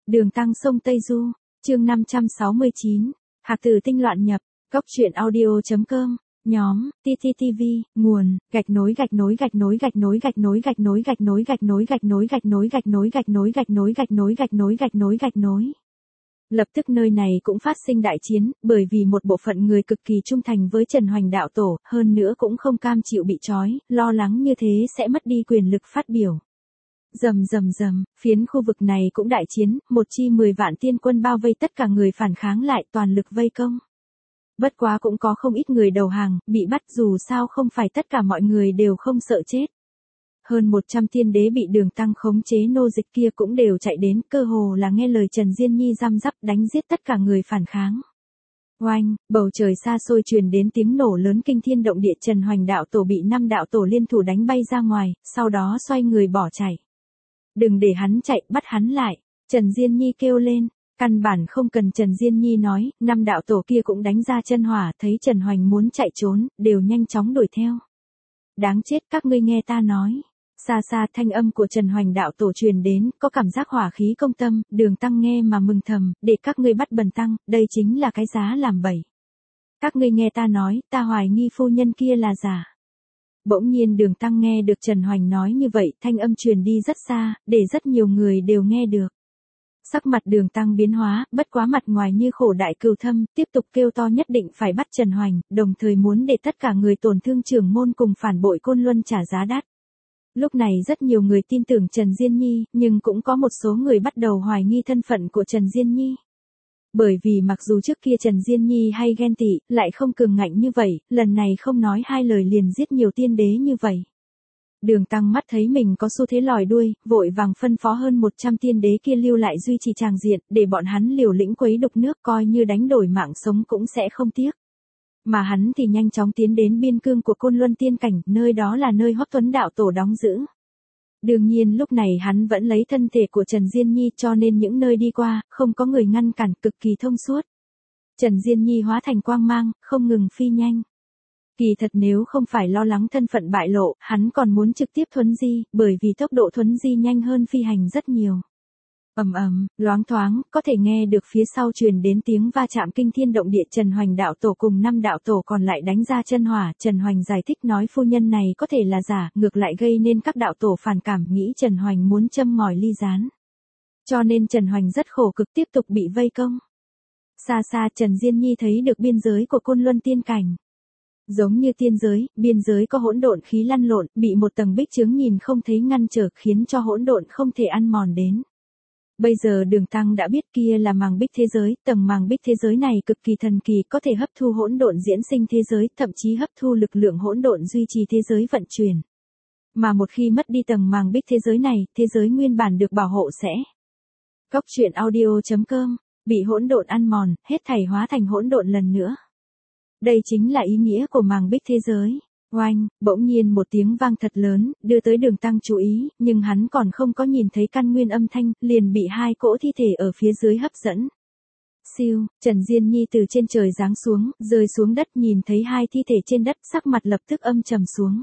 Đường Tăng sông Tây Du, chương 569, Hạc tử tinh loạn nhập, góc truyện audio.com, nhóm, TTTV, nguồn, gạch nối. Lập tức nơi này cũng phát sinh đại chiến, bởi vì một bộ phận người cực kỳ trung thành với Trần Hoành đạo tổ, hơn nữa cũng không cam chịu bị trói, lo lắng như thế sẽ mất đi quyền lực phát biểu. Rầm, phiến khu vực này cũng đại chiến, một chi 10 vạn tiên quân bao vây tất cả người phản kháng lại, toàn lực vây công. Bất quá cũng có không ít người đầu hàng, bị bắt, dù sao không phải tất cả mọi người đều không sợ chết. Hơn 100 tiên đế bị Đường Tăng khống chế nô dịch kia cũng đều chạy đến, cơ hồ là nghe lời Trần Diên Nhi răm rắp đánh giết tất cả người phản kháng. Oanh, bầu trời xa xôi truyền đến tiếng nổ lớn kinh thiên động địa, Trần Hoành đạo tổ bị 5 đạo tổ liên thủ đánh bay ra ngoài, sau đó xoay người bỏ chạy. Đừng để hắn chạy, bắt hắn lại, Trần Diên Nhi kêu lên. Căn bản không cần Trần Diên Nhi nói, 5 đạo tổ kia cũng đánh ra chân hỏa, thấy Trần Hoành muốn chạy trốn, đều nhanh chóng đuổi theo. Đáng chết, các ngươi nghe ta nói. Xa xa thanh âm của Trần Hoành đạo tổ truyền đến, có cảm giác hỏa khí công tâm, Đường Tăng nghe mà mừng thầm, để các ngươi bắt Bần Tăng, đây chính là cái giá làm bẫy. Các ngươi nghe ta nói, ta hoài nghi phu nhân kia là giả. Bỗng nhiên Đường Tăng nghe được Trần Hoành nói như vậy, thanh âm truyền đi rất xa, để rất nhiều người đều nghe được. Sắc mặt Đường Tăng biến hóa, bất quá mặt ngoài như khổ đại cừu thâm, tiếp tục kêu to nhất định phải bắt Trần Hoành, đồng thời muốn để tất cả người tổn thương trưởng môn cùng phản bội Côn Luân trả giá đắt. Lúc này rất nhiều người tin tưởng Trần Diên Nhi, nhưng cũng có một số người bắt đầu hoài nghi thân phận của Trần Diên Nhi. Bởi vì mặc dù trước kia Trần Diên Nhi hay ghen tị, lại không cường ngạnh như vậy, lần này không nói hai lời liền giết nhiều tiên đế như vậy. Đường Tăng mắt thấy mình có xu thế lòi đuôi, vội vàng phân phó hơn 100 tiên đế kia lưu lại duy trì tràng diện, để bọn hắn liều lĩnh quấy đục nước, coi như đánh đổi mạng sống cũng sẽ không tiếc. Mà hắn thì nhanh chóng tiến đến biên cương của Côn Luân tiên cảnh, nơi đó là nơi Hoắc Tuấn đạo tổ đóng giữ. Đương nhiên lúc này hắn vẫn lấy thân thể của Trần Diên Nhi, cho nên những nơi đi qua, không có người ngăn cản, cực kỳ thông suốt. Trần Diên Nhi hóa thành quang mang, không ngừng phi nhanh. Kỳ thật nếu không phải lo lắng thân phận bại lộ, hắn còn muốn trực tiếp thuấn di, bởi vì tốc độ thuấn di nhanh hơn phi hành rất nhiều. Loáng thoáng, có thể nghe được phía sau truyền đến tiếng va chạm kinh thiên động địa, Trần Hoành đạo tổ cùng 5 đạo tổ còn lại đánh ra chân hỏa, Trần Hoành giải thích nói phu nhân này có thể là giả, ngược lại gây nên các đạo tổ phản cảm, nghĩ Trần Hoành muốn châm ngòi ly gián. Cho nên Trần Hoành rất khổ cực tiếp tục bị vây công. Xa xa Trần Diên Nhi thấy được biên giới của Côn Luân tiên cảnh. Giống như tiên giới, biên giới có hỗn độn khí lăn lộn, bị một tầng bích chướng nhìn không thấy ngăn trở, khiến cho hỗn độn không thể ăn mòn đến. Bây giờ Đường Tăng đã biết kia là màng bích thế giới, tầng màng bích thế giới này cực kỳ thần kỳ, có thể hấp thu hỗn độn diễn sinh thế giới, thậm chí hấp thu lực lượng hỗn độn duy trì thế giới vận chuyển. Mà một khi mất đi tầng màng bích thế giới này, thế giới nguyên bản được bảo hộ sẽ. Góc truyện audio.com, bị hỗn độn ăn mòn, hết thảy hóa thành hỗn độn lần nữa. Đây chính là ý nghĩa của màng bích thế giới. Oanh, bỗng nhiên một tiếng vang thật lớn, đưa tới Đường Tăng chú ý, nhưng hắn còn không có nhìn thấy căn nguyên âm thanh, liền bị 2 cỗ thi thể ở phía dưới hấp dẫn. Siêu, Trần Diên Nhi từ trên trời giáng xuống, rơi xuống đất, nhìn thấy 2 thi thể trên đất, sắc mặt lập tức âm trầm xuống.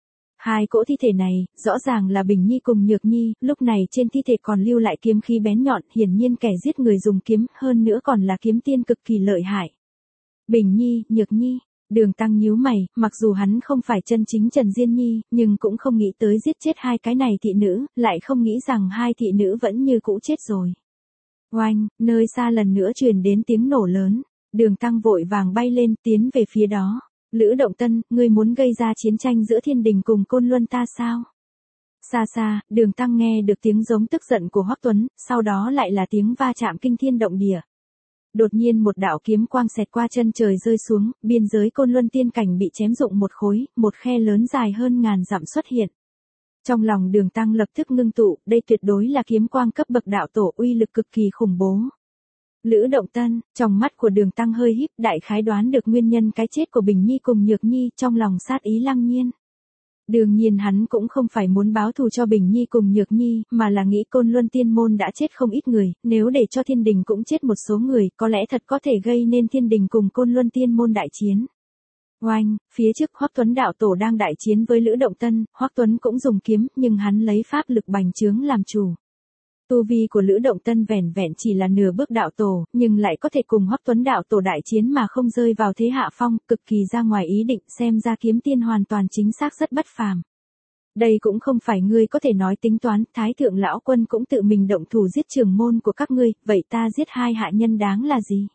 2 cỗ thi thể này, rõ ràng là Bình Nhi cùng Nhược Nhi, lúc này trên thi thể còn lưu lại kiếm khí bén nhọn, hiển nhiên kẻ giết người dùng kiếm, hơn nữa còn là kiếm tiên cực kỳ lợi hại. Bình Nhi, Nhược Nhi. Đường Tăng nhíu mày, mặc dù hắn không phải chân chính Trần Diên Nhi, nhưng cũng không nghĩ tới giết chết 2 cái này thị nữ, lại không nghĩ rằng 2 thị nữ vẫn như cũ chết rồi. Oanh, nơi xa lần nữa truyền đến tiếng nổ lớn, Đường Tăng vội vàng bay lên, tiến về phía đó. Lữ Động Tân, ngươi muốn gây ra chiến tranh giữa thiên đình cùng Côn Luân ta sao? Xa xa, Đường Tăng nghe được tiếng giống tức giận của Hoắc Tuấn, sau đó lại là tiếng va chạm kinh thiên động địa. Đột nhiên một đạo kiếm quang xẹt qua chân trời rơi xuống, biên giới Côn Luân tiên cảnh bị chém rụng một khối, một khe lớn dài hơn ngàn dặm xuất hiện. Trong lòng Đường Tăng lập tức ngưng tụ, đây tuyệt đối là kiếm quang cấp bậc đạo tổ, uy lực cực kỳ khủng bố. Lữ Động Tân, trong mắt của Đường Tăng hơi híp, đại khái đoán được nguyên nhân cái chết của Bình Nhi cùng Nhược Nhi, trong lòng sát ý lăng nhiên. Đương nhiên hắn cũng không phải muốn báo thù cho Bình Nhi cùng Nhược Nhi, mà là nghĩ Côn Luân tiên môn đã chết không ít người, nếu để cho thiên đình cũng chết một số người, có lẽ thật có thể gây nên thiên đình cùng Côn Luân tiên môn đại chiến. Oanh, phía trước Hoắc Tuấn đạo tổ đang đại chiến với Lữ Động Tân, Hoắc Tuấn cũng dùng kiếm, nhưng hắn lấy pháp lực bành trướng làm chủ. Tu vi của Lữ Động Tân vẻn vẹn chỉ là nửa bước đạo tổ, nhưng lại có thể cùng Hoắc Tuấn đạo tổ đại chiến mà không rơi vào thế hạ phong, cực kỳ ra ngoài ý định, xem ra kiếm tiên hoàn toàn chính xác rất bất phàm. Đây cũng không phải ngươi có thể nói tính toán, Thái thượng lão quân cũng tự mình động thủ giết trưởng môn của các ngươi, vậy ta giết hai hạ nhân đáng là gì?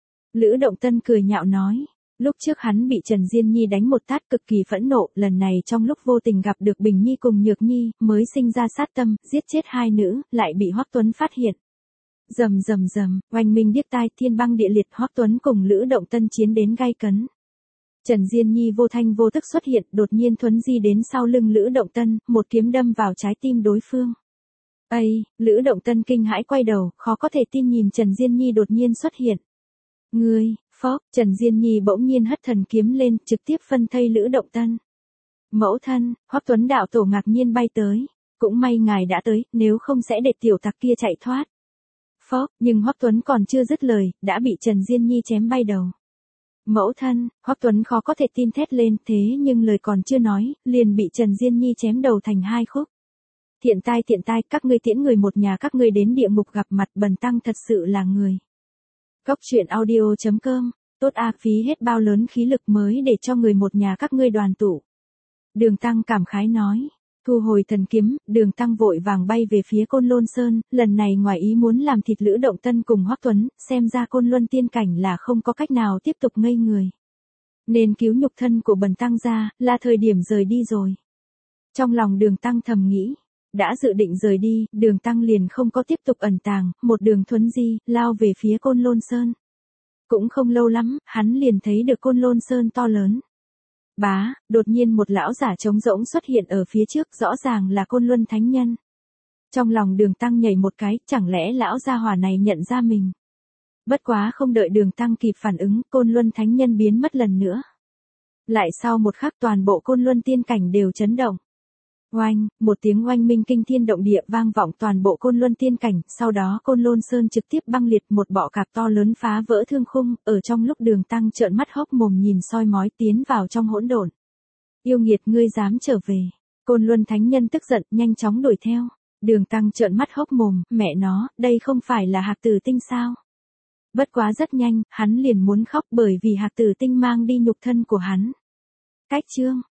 Lữ Động Tân cười nhạo nói. Lúc trước hắn bị Trần Diên Nhi đánh một tát cực kỳ phẫn nộ, lần này trong lúc vô tình gặp được Bình Nhi cùng Nhược Nhi, mới sinh ra sát tâm, giết chết hai nữ, lại bị Hoắc Tuấn phát hiện. Rầm rầm rầm, oanh minh điếc tai, thiên băng địa liệt, Hoắc Tuấn cùng Lữ Động Tân chiến đến gay cấn. Trần Diên Nhi vô thanh vô tức xuất hiện, đột nhiên thuấn di đến sau lưng Lữ Động Tân, một kiếm đâm vào trái tim đối phương. Ây, Lữ Động Tân kinh hãi quay đầu, khó có thể tin nhìn Trần Diên Nhi đột nhiên xuất hiện. Ngươi, phốc, Trần Diên Nhi bỗng nhiên hất thần kiếm lên, trực tiếp phân thây Lữ Động Tân. Mẫu thân, Hoắc Tuấn đạo tổ ngạc nhiên bay tới. Cũng may ngài đã tới, nếu không sẽ để tiểu tặc kia chạy thoát. Phốc, nhưng Hoắc Tuấn còn chưa dứt lời, đã bị Trần Diên Nhi chém bay đầu. Mẫu thân, Hoắc Tuấn khó có thể tin thét lên, thế nhưng lời còn chưa nói, liền bị Trần Diên Nhi chém đầu thành hai khúc. Tiện tai, các ngươi tiễn người một nhà các ngươi đến địa ngục gặp mặt, bần tăng thật sự là người. Góc truyện audio.com, tốt a, phí hết bao lớn khí lực mới để cho người một nhà các ngươi đoàn tụ. Đường Tăng cảm khái nói, thu hồi thần kiếm, Đường Tăng vội vàng bay về phía Côn Lôn Sơn, lần này ngoài ý muốn làm thịt Lữ Động Tân cùng Hoắc Tuấn, xem ra Côn Luân tiên cảnh là không có cách nào tiếp tục ngây người. Nên cứu nhục thân của bần tăng ra, là thời điểm rời đi rồi. Trong lòng Đường Tăng thầm nghĩ. Đã dự định rời đi, Đường Tăng liền không có tiếp tục ẩn tàng, một đường thuấn di, lao về phía Côn Lôn Sơn. Cũng không lâu lắm, hắn liền thấy được Côn Lôn Sơn to lớn. Bá, đột nhiên một lão giả trống rỗng xuất hiện ở phía trước, rõ ràng là Côn Luân Thánh Nhân. Trong lòng Đường Tăng nhảy một cái, chẳng lẽ lão gia hỏa này nhận ra mình. Bất quá không đợi Đường Tăng kịp phản ứng, Côn Luân Thánh Nhân biến mất lần nữa. Lại sau một khắc toàn bộ Côn Luân tiên cảnh đều chấn động. Oanh, một tiếng oanh minh kinh thiên động địa vang vọng toàn bộ Côn Luân tiên cảnh, sau đó Côn Lôn Sơn trực tiếp băng liệt, một bọ cạp to lớn phá vỡ thương khung, ở trong lúc Đường Tăng trợn mắt hốc mồm nhìn soi mói tiến vào trong hỗn độn. Yêu nghiệt, ngươi dám trở về. Côn Luân Thánh Nhân tức giận, nhanh chóng đuổi theo. Đường Tăng trợn mắt hốc mồm, mẹ nó, đây không phải là Hạc Tử Tinh sao? Bất quá rất nhanh, hắn liền muốn khóc bởi vì Hạc Tử Tinh mang đi nhục thân của hắn. Cách chương